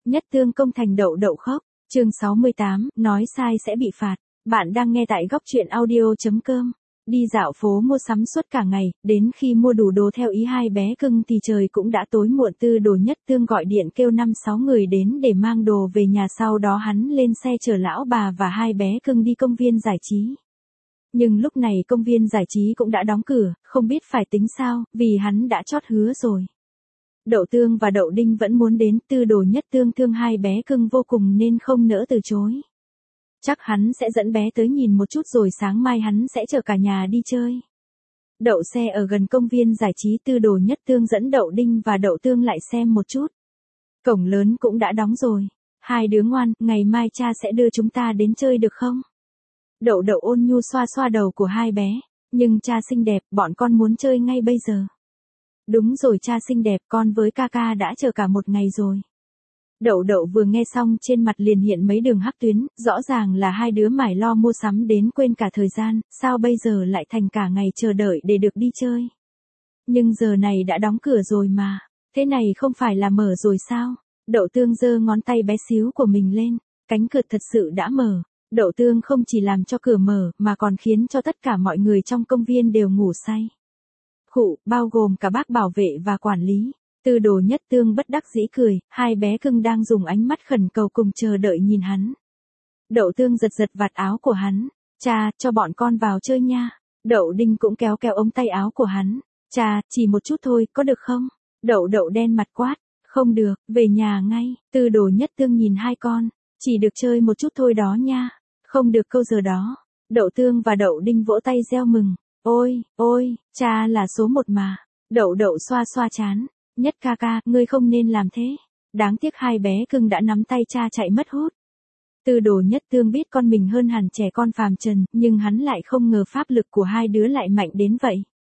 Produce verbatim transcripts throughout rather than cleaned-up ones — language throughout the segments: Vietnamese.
Nhất Tương công thành đậu đậu khóc. Chương sáu mươi tám, nói sai sẽ bị phạt. Bạn đang nghe tại góc truyện audio chấm com. Đi dạo phố mua sắm suốt cả ngày, đến khi mua đủ đồ theo ý hai bé cưng thì trời cũng đã tối muộn. Tư Đồ Nhất Tương gọi điện kêu năm sáu người đến để mang đồ về nhà, sau đó hắn lên xe chở lão bà và hai bé cưng đi công viên giải trí. Nhưng lúc này công viên giải trí cũng đã đóng cửa, không biết phải tính sao, vì hắn đã chót hứa rồi. Đậu Tương và Đậu Đinh vẫn muốn đến. Tư Đồ Nhất Tương thương hai bé cưng vô cùng nên không nỡ từ chối. Chắc hắn sẽ dẫn bé tới nhìn một chút rồi sáng mai hắn sẽ chở cả nhà đi chơi. Đậu xe ở gần công viên giải trí, Tư Đồ Nhất Tương dẫn Đậu Đinh và Đậu Tương lại xem một chút. Cổng lớn cũng đã đóng rồi. Hai đứa ngoan, ngày mai cha sẽ đưa chúng ta đến chơi được không? Đậu Đậu ôn nhu xoa xoa đầu của hai bé. Nhưng cha xinh đẹp, bọn con muốn chơi ngay bây giờ. Đúng rồi cha xinh đẹp, con với ca ca đã chờ cả một ngày rồi. Đậu Đậu vừa nghe xong trên mặt liền hiện mấy đường hắc tuyến, rõ ràng là hai đứa mải lo mua sắm đến quên cả thời gian, sao bây giờ lại thành cả ngày chờ đợi để được đi chơi. Nhưng giờ này đã đóng cửa rồi mà, thế này không phải là mở rồi sao? Đậu Tương giơ ngón tay bé xíu của mình lên, cánh cửa thật sự đã mở. Đậu Tương không chỉ làm cho cửa mở mà còn khiến cho tất cả mọi người trong công viên đều ngủ say. Khụ, bao gồm cả bác bảo vệ và quản lý. Tư Đồ Nhất Tương bất đắc dĩ cười, hai bé cưng đang dùng ánh mắt khẩn cầu cùng chờ đợi nhìn hắn. Đậu Tương giật giật vạt áo của hắn, cha, cho bọn con vào chơi nha. Đậu Đinh cũng kéo kéo ống tay áo của hắn, cha, chỉ một chút thôi, có được không? Đậu Đậu đen mặt quát, không được, về nhà ngay. Tư Đồ Nhất Tương nhìn hai con, chỉ được chơi một chút thôi đó nha, không được câu giờ đó. Đậu Tương và Đậu Đinh vỗ tay reo mừng, ôi, ôi, cha là số một mà. Đậu Đậu xoa xoa trán. Nhất ca ca, ngươi không nên làm thế. Đáng tiếc hai bé cưng đã nắm tay cha chạy mất hút. Tư Đồ Nhất Tương biết con mình hơn hẳn trẻ con phàm trần, nhưng hắn lại không ngờ pháp lực của hai đứa lại mạnh đến vậy.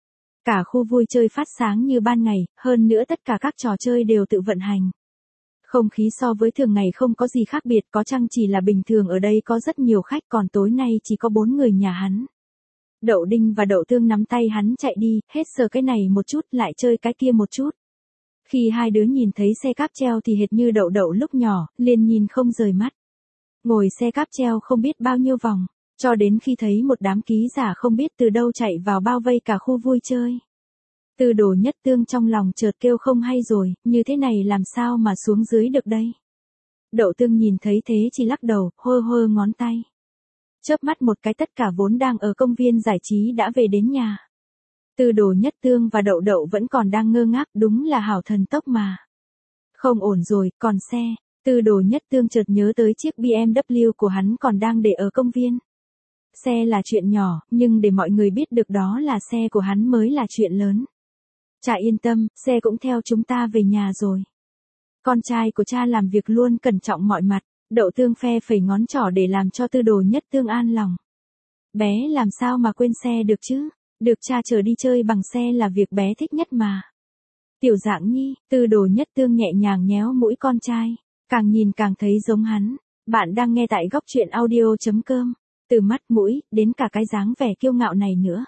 Cả khu vui chơi phát sáng như ban ngày, hơn nữa tất cả các trò chơi đều tự vận hành. Không khí so với thường ngày không có gì khác biệt, có chăng chỉ là bình thường ở đây có rất nhiều khách, còn tối nay chỉ có bốn người nhà hắn. Đậu Đinh và Đậu Tương nắm tay hắn chạy đi, hết sờ cái này một chút, lại chơi cái kia một chút. Khi hai đứa nhìn thấy xe cáp treo thì hệt như Đậu Đậu lúc nhỏ, liền nhìn không rời mắt. Ngồi xe cáp treo không biết bao nhiêu vòng, cho đến khi thấy một đám ký giả không biết từ đâu chạy vào bao vây cả khu vui chơi. Tư Đồ Nhất Tương trong lòng chợt kêu không hay rồi, như thế này làm sao mà xuống dưới được đây? Đậu Tương nhìn thấy thế chỉ lắc đầu, hơ hơ ngón tay. Chớp mắt một cái tất cả vốn đang ở công viên giải trí đã về đến nhà. Tư Đồ Nhất Tương và Đậu Đậu vẫn còn đang ngơ ngác, đúng là hảo thần tốc mà. Không ổn rồi, còn xe. Tư Đồ Nhất Tương chợt nhớ tới chiếc bê em vê của hắn còn đang để ở công viên. Xe là chuyện nhỏ, nhưng để mọi người biết được đó là xe của hắn mới là chuyện lớn. Cha yên tâm, xe cũng theo chúng ta về nhà rồi. Con trai của cha làm việc luôn cẩn trọng mọi mặt. Đậu Tương phe phẩy ngón trỏ để làm cho Tư Đồ Nhất Tương an lòng. Bé làm sao mà quên xe được chứ? Được cha chở đi chơi bằng xe là việc bé thích nhất mà. Tiểu Dạng Nhi, Tư Đồ Nhất Tương nhẹ nhàng nhéo mũi con trai, càng nhìn càng thấy giống hắn. Bạn đang nghe tại góc truyện audio chấm com. Từ mắt mũi, đến cả cái dáng vẻ kiêu ngạo này nữa.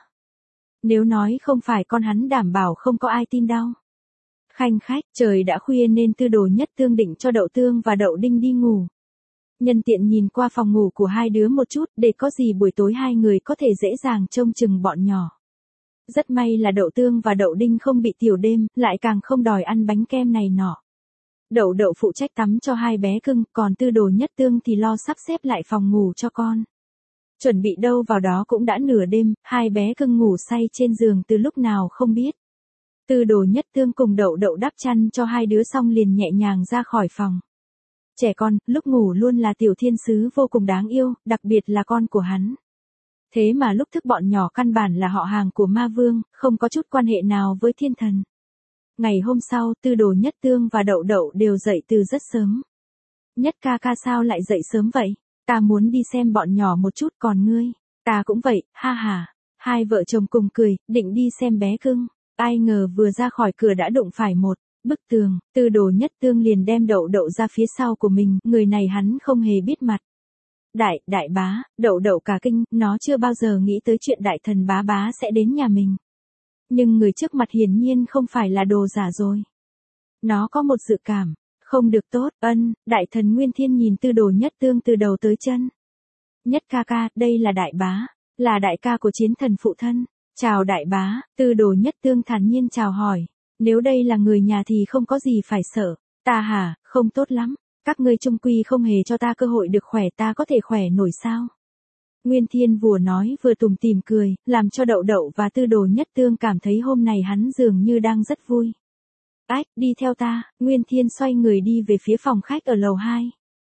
Nếu nói không phải con hắn đảm bảo không có ai tin đâu. Khanh khách, trời đã khuya nên Tư Đồ Nhất Tương định cho Đậu Tương và Đậu Đinh đi ngủ. Nhân tiện nhìn qua phòng ngủ của hai đứa một chút để có gì buổi tối hai người có thể dễ dàng trông chừng bọn nhỏ. Rất may là Đậu Tương và Đậu Đinh không bị tiểu đêm, lại càng không đòi ăn bánh kem này nọ. Đậu Đậu phụ trách tắm cho hai bé cưng, còn Tư Đồ Nhất Tương thì lo sắp xếp lại phòng ngủ cho con. Chuẩn bị đâu vào đó cũng đã nửa đêm, hai bé cưng ngủ say trên giường từ lúc nào không biết. Tư Đồ Nhất Tương cùng Đậu Đậu đắp chăn cho hai đứa xong liền nhẹ nhàng ra khỏi phòng. Trẻ con, lúc ngủ luôn là tiểu thiên sứ vô cùng đáng yêu, đặc biệt là con của hắn. Thế mà lúc thức bọn nhỏ căn bản là họ hàng của ma vương, không có chút quan hệ nào với thiên thần. Ngày hôm sau, Tư Đồ Nhất Tương và Đậu Đậu đều dậy từ rất sớm. Nhất ca ca sao lại dậy sớm vậy? Ta muốn đi xem bọn nhỏ một chút, còn ngươi? Ta cũng vậy, ha ha. Hai vợ chồng cùng cười, định đi xem bé cưng. Ai ngờ vừa ra khỏi cửa đã đụng phải một bức tường. Tư Đồ Nhất Tương liền đem Đậu Đậu ra phía sau của mình, người này hắn không hề biết mặt. Đại, đại bá, Đậu Đậu cả kinh, nó chưa bao giờ nghĩ tới chuyện đại thần bá bá sẽ đến nhà mình. Nhưng người trước mặt hiển nhiên không phải là đồ giả rồi. Nó có một dự cảm, Không được tốt, ân, đại thần Nguyên Thiên nhìn Tư Đồ Nhất Tương từ đầu tới chân. Nhất ca ca, đây là đại bá, là đại ca của chiến thần phụ thân. Chào đại bá, Tư Đồ Nhất Tương thản nhiên chào hỏi. Nếu đây là người nhà thì không có gì phải sợ. Ta hả, không tốt lắm. Các ngươi chung quy không hề cho ta cơ hội được khỏe, ta có thể khỏe nổi sao? Nguyên Thiên vừa nói vừa tủm tỉm cười, làm cho Đậu Đậu và Tư Đồ Nhất Tương cảm thấy hôm nay hắn dường như đang rất vui. Ách, đi theo ta, Nguyên Thiên xoay người đi về phía phòng khách ở lầu hai.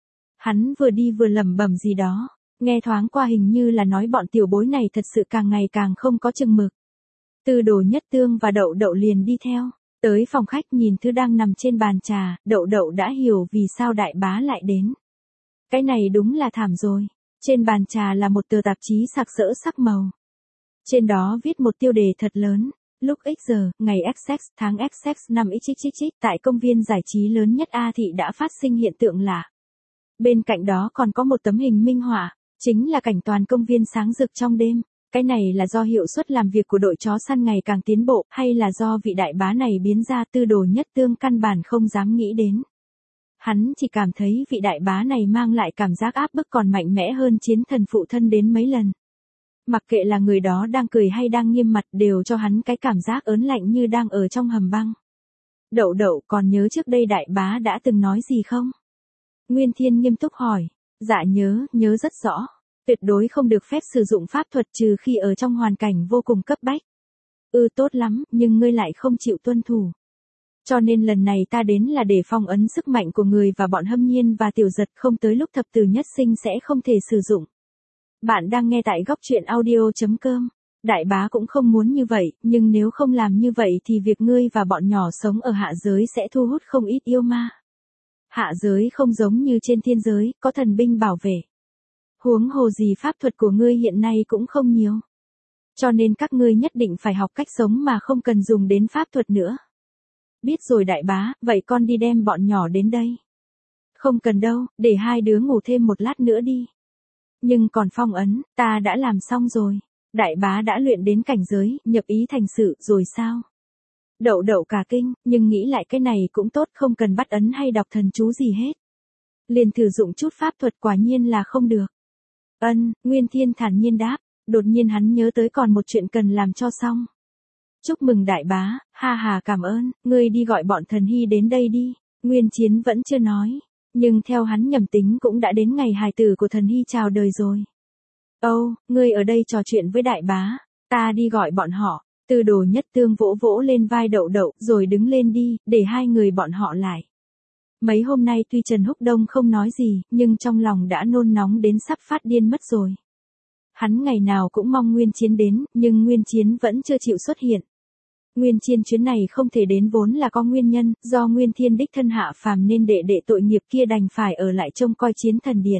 Hắn vừa đi vừa lẩm bẩm gì đó, nghe thoáng qua hình như là nói bọn tiểu bối này thật sự càng ngày càng không có chừng mực. Tư Đồ Nhất Tương và Đậu Đậu liền đi theo, tới phòng khách nhìn thứ đang nằm trên bàn trà, Đậu Đậu đã hiểu vì sao đại bá lại đến. Cái này đúng là thảm rồi. Trên bàn trà là một tờ tạp chí sặc sỡ sắc màu. Trên đó viết một tiêu đề thật lớn. Lúc X giờ, ngày X X, tháng X X năm X X X, tại công viên giải trí lớn nhất A thị đã phát sinh hiện tượng lạ. Bên cạnh đó còn có một tấm hình minh họa, chính là cảnh toàn công viên sáng rực trong đêm. Cái này là do hiệu suất làm việc của đội chó săn ngày càng tiến bộ, hay là do vị đại bá này biến ra? Tư Đồ Nhất Tương căn bản không dám nghĩ đến. Hắn chỉ cảm thấy vị đại bá này mang lại cảm giác áp bức còn mạnh mẽ hơn chiến thần phụ thân đến mấy lần. Mặc kệ là người đó đang cười hay đang nghiêm mặt đều cho hắn cái cảm giác ớn lạnh như đang ở trong hầm băng. Đậu Đậu còn nhớ trước đây đại bá đã từng nói gì không? Nguyên Thiên nghiêm túc hỏi. Dạ nhớ, nhớ rất rõ. Tuyệt đối không được phép sử dụng pháp thuật trừ khi ở trong hoàn cảnh vô cùng cấp bách. Ừ tốt lắm, nhưng ngươi lại không chịu tuân thủ. Cho nên lần này ta đến là để phong ấn sức mạnh của người và bọn Hâm Nhiên và Tiểu Giật, không tới lúc thập tử nhất sinh sẽ không thể sử dụng. Bạn đang nghe tại góc truyện audio chấm com. Đại bá cũng không muốn như vậy, nhưng nếu không làm như vậy thì việc ngươi và bọn nhỏ sống ở hạ giới sẽ thu hút không ít yêu ma. Hạ giới không giống như trên thiên giới, có thần binh bảo vệ. Huống hồ gì pháp thuật của ngươi hiện nay cũng không nhiều. Cho nên các ngươi nhất định phải học cách sống mà không cần dùng đến pháp thuật nữa. Biết rồi đại bá, vậy con đi đem bọn nhỏ đến đây. Không cần đâu, để hai đứa ngủ thêm một lát nữa đi. Nhưng còn phong ấn, ta đã làm xong rồi. Đại bá đã luyện đến cảnh giới, nhập ý thành sự rồi sao? Đậu Đậu cả kinh, nhưng nghĩ lại cái này cũng tốt, không cần bắt ấn hay đọc thần chú gì hết. Liền thử dụng chút pháp thuật, quả nhiên là không được. Ân, Nguyên Thiên thản nhiên đáp, đột nhiên hắn nhớ tới còn một chuyện cần làm cho xong. Chúc mừng đại bá, ha hà cảm ơn, ngươi đi gọi bọn thần hy đến đây đi. Nguyên Chiến vẫn chưa nói, nhưng theo hắn nhầm tính cũng đã đến ngày hài tử của thần hy chào đời rồi. Âu, oh, ngươi ở đây trò chuyện với đại bá, ta đi gọi bọn họ. Tư Đồ Nhất Tương vỗ vỗ lên vai Đậu Đậu rồi đứng lên đi, để hai người bọn họ lại. Mấy hôm nay tuy Trần Húc Đông không nói gì, nhưng trong lòng đã nôn nóng đến sắp phát điên mất rồi. Hắn ngày nào cũng mong Nguyên Chiến đến, nhưng Nguyên Chiến vẫn chưa chịu xuất hiện. Nguyên Chiến chuyến này không thể đến vốn là có nguyên nhân, do Nguyên Thiên đích thân hạ phàm nên đệ đệ tội nghiệp kia đành phải ở lại trông coi Chiến Thần Điện.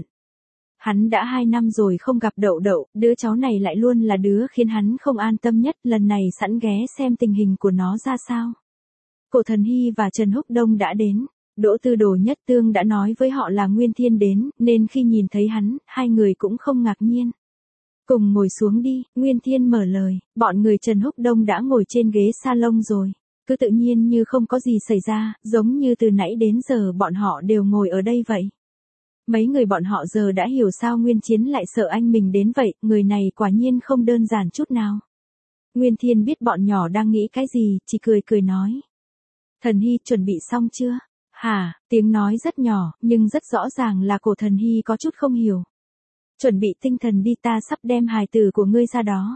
Hắn đã hai năm rồi không gặp Đậu Đậu, đứa cháu này lại luôn là đứa khiến hắn không an tâm nhất, lần này sẵn ghé xem tình hình của nó ra sao. Cổ Thần Hy và Trần Húc Đông đã đến, Đỗ Tư Đồ Nhất Tương đã nói với họ là Nguyên Thiên đến, nên khi nhìn thấy hắn, hai người cũng không ngạc nhiên. Cùng ngồi xuống đi, Nguyên Thiên mở lời, bọn người Trần Húc Đông đã ngồi trên ghế salon rồi. Cứ tự nhiên như không có gì xảy ra, giống như từ nãy đến giờ bọn họ đều ngồi ở đây vậy. Mấy người bọn họ giờ đã hiểu sao Nguyên Chiến lại sợ anh mình đến vậy, người này quả nhiên không đơn giản chút nào. Nguyên Thiên biết bọn nhỏ đang nghĩ cái gì, chỉ cười cười nói. Thần Hy chuẩn bị xong chưa? Hả, tiếng nói rất nhỏ, nhưng rất rõ ràng là cổ Thần Hy có chút không hiểu. Chuẩn bị tinh thần đi, ta sắp đem hài tử của ngươi ra đó.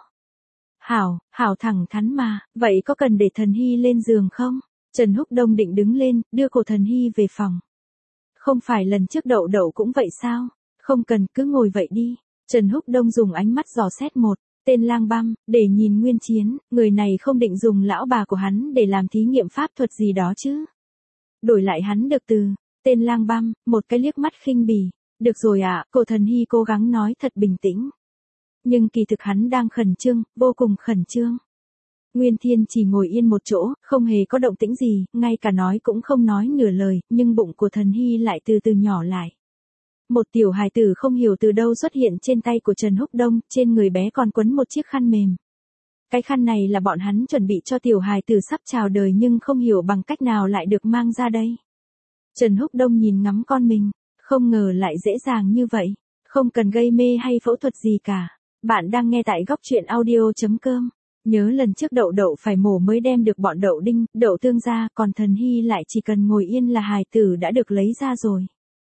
Hảo, Hảo thẳng thắn mà, vậy có cần để Thần Hy lên giường không? Trần Húc Đông định đứng lên, đưa cổ Thần Hy về phòng. Không phải lần trước Đậu Đậu cũng vậy sao? Không cần, cứ ngồi vậy đi. Trần Húc Đông dùng ánh mắt dò xét một tên lang băm, để nhìn Nguyên Chiến, người này không định dùng lão bà của hắn để làm thí nghiệm pháp thuật gì đó chứ. Đổi lại hắn được từ, tên lang băm, một cái liếc mắt khinh bỉ. Được rồi ạ, à, cổ Thần Hy cố gắng nói thật bình tĩnh. Nhưng kỳ thực hắn đang khẩn trương, vô cùng khẩn trương. Nguyên Thiên chỉ ngồi yên một chỗ, không hề có động tĩnh gì, ngay cả nói cũng không nói nửa lời, nhưng bụng của Thần Hy lại từ từ nhỏ lại. Một tiểu hài tử không hiểu từ đâu xuất hiện trên tay của Trần Húc Đông, trên người bé còn quấn một chiếc khăn mềm. Cái khăn này là bọn hắn chuẩn bị cho tiểu hài tử sắp chào đời nhưng không hiểu bằng cách nào lại được mang ra đây. Trần Húc Đông nhìn ngắm con mình, không ngờ lại dễ dàng như vậy, không cần gây mê hay phẫu thuật gì cả. Bạn đang nghe tại góc truyện audio.com. Nhớ lần trước Đậu Đậu phải mổ mới đem được bọn Đậu Đinh, Đậu Tương ra, còn Thần Hy lại chỉ cần ngồi yên là hài tử đã được lấy ra rồi.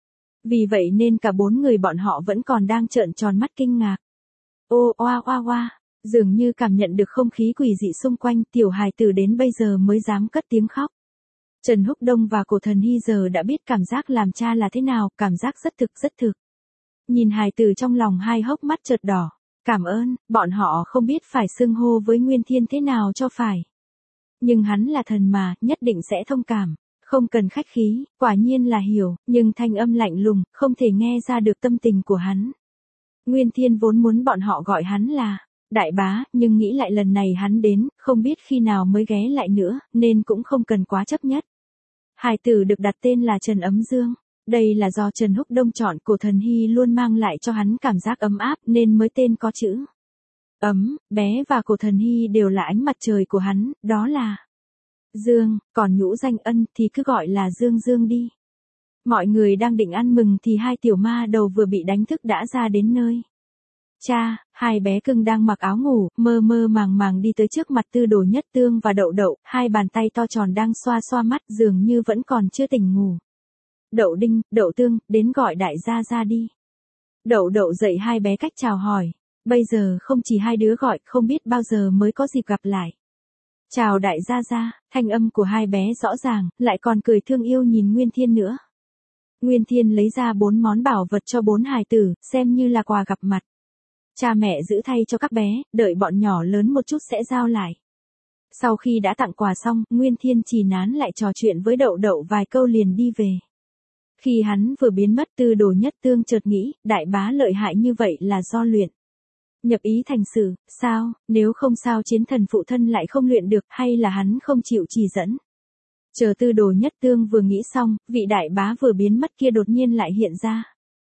Vì vậy nên cả bốn người bọn họ vẫn còn đang trợn tròn mắt kinh ngạc. Ô oa oa oa, dường như cảm nhận được không khí quỷ dị xung quanh, tiểu hài tử đến bây giờ mới dám cất tiếng khóc. Trần Húc Đông và cổ Thần Hy giờ đã biết cảm giác làm cha là thế nào, cảm giác rất thực rất thực. Nhìn hài tử trong lòng hai hốc mắt chợt đỏ. Cảm ơn, bọn họ không biết phải xưng hô với Nguyên Thiên thế nào cho phải. Nhưng hắn là thần mà, nhất định sẽ thông cảm, không cần khách khí, quả nhiên là hiểu, nhưng thanh âm lạnh lùng, không thể nghe ra được tâm tình của hắn. Nguyên Thiên vốn muốn bọn họ gọi hắn là đại bá, nhưng nghĩ lại lần này hắn đến, không biết khi nào mới ghé lại nữa, nên cũng không cần quá chấp nhất. Hài tử được đặt tên là Trần Ấm Dương. Đây là do Trần Húc Đông chọn, cổ Thần Hy luôn mang lại cho hắn cảm giác ấm áp nên mới tên có chữ ấm. Bé và cổ Thần Hy đều là ánh mặt trời của hắn, đó là Dương, còn nhũ danh Ân thì cứ gọi là Dương Dương đi. Mọi người đang định ăn mừng thì hai tiểu ma đầu vừa bị đánh thức đã ra đến nơi. Cha, hai bé cưng đang mặc áo ngủ, mơ mơ màng màng đi tới trước mặt Tư Đồ Nhất Tương và Đậu Đậu, hai bàn tay to tròn đang xoa xoa mắt, dường như vẫn còn chưa tỉnh ngủ. Đậu Đinh, Đậu Tương, đến gọi đại gia ra đi. Đậu Đậu dạy hai bé cách chào hỏi. Bây giờ không chỉ hai đứa gọi, không biết bao giờ mới có dịp gặp lại. Chào đại gia gia, thanh âm của hai bé rõ ràng, lại còn cười thương yêu nhìn Nguyên Thiên nữa. Nguyên Thiên lấy ra bốn món bảo vật cho bốn hài tử, xem như là quà gặp mặt. Cha mẹ giữ thay cho các bé, đợi bọn nhỏ lớn một chút sẽ giao lại. Sau khi đã tặng quà xong, Nguyên Thiên chỉ nán lại trò chuyện với Đậu Đậu vài câu liền đi về. Khi hắn vừa biến mất, Tư Đồ Nhất Tương chợt nghĩ, đại bá lợi hại như vậy là do luyện nhập ý thành sự, sao, nếu không sao chiến thần phụ thân lại không luyện được, hay là hắn không chịu chỉ dẫn. Chờ Tư Đồ Nhất Tương vừa nghĩ xong, vị đại bá vừa biến mất kia đột nhiên lại hiện ra.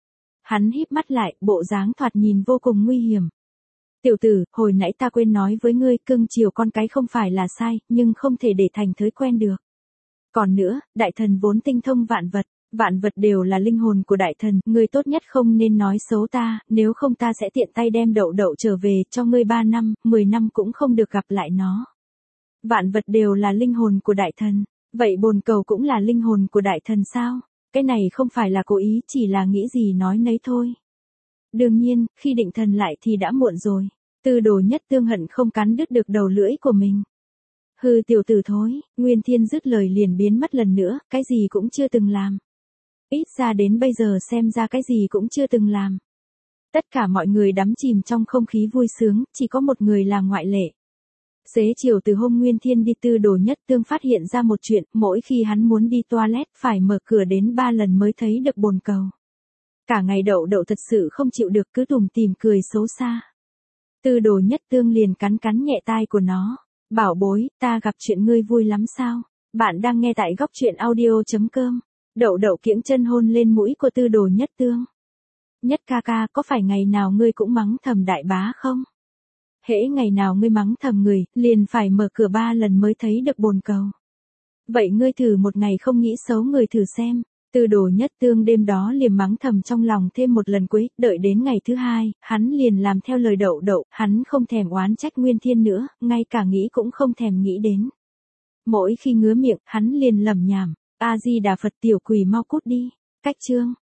Hắn híp mắt lại, bộ dáng thoạt nhìn vô cùng nguy hiểm. Tiểu tử, hồi nãy ta quên nói với ngươi, cưng chiều con cái không phải là sai, nhưng không thể để thành thói quen được. Còn nữa, đại thần vốn tinh thông vạn vật. Vạn vật đều là linh hồn của đại thần, ngươi tốt nhất không nên nói xấu ta, nếu không ta sẽ tiện tay đem Đậu Đậu trở về cho ngươi ba năm, mười năm cũng không được gặp lại nó. Vạn vật đều là linh hồn của đại thần, vậy bồn cầu cũng là linh hồn của đại thần sao? Cái này không phải là cố ý, chỉ là nghĩ gì nói nấy thôi. Đương nhiên, khi định thần lại thì đã muộn rồi. Tư Đồ Nhất Tương hận không cắn đứt được đầu lưỡi của mình. Hừ, tiểu tử thối, Nguyên Thiên dứt lời liền biến mất lần nữa, cái gì cũng chưa từng làm. Ít ra đến bây giờ xem ra cái gì cũng chưa từng làm. Tất cả mọi người đắm chìm trong không khí vui sướng, chỉ có một người là ngoại lệ. Xế chiều từ hôm Nguyên Thiên đi, Tư Đồ Nhất Tương phát hiện ra một chuyện, mỗi khi hắn muốn đi toilet phải mở cửa đến ba lần mới thấy được bồn cầu. Cả ngày Đậu Đậu thật sự không chịu được, cứ tủm tỉm cười xấu xa. Tư Đồ Nhất Tương liền cắn cắn nhẹ tai của nó. Bảo bối, ta gặp chuyện ngươi vui lắm sao? Bạn đang nghe tại góc truyện audio.com. Đậu Đậu kiễng chân hôn lên mũi của Tư Đồ Nhất Tương. Nhất ca ca, có phải ngày nào ngươi cũng mắng thầm đại bá không? Hễ ngày nào ngươi mắng thầm người, liền phải mở cửa ba lần mới thấy được bồn cầu. Vậy ngươi thử một ngày không nghĩ xấu người thử xem. Tư Đồ Nhất Tương đêm đó liền mắng thầm trong lòng thêm một lần cuối, đợi đến ngày thứ hai, hắn liền làm theo lời Đậu Đậu, hắn không thèm oán trách Nguyên Thiên nữa, ngay cả nghĩ cũng không thèm nghĩ đến. Mỗi khi ngứa miệng, hắn liền lẩm nhẩm, A Di Đà Phật, tiểu quỷ mau cút đi. Cách chương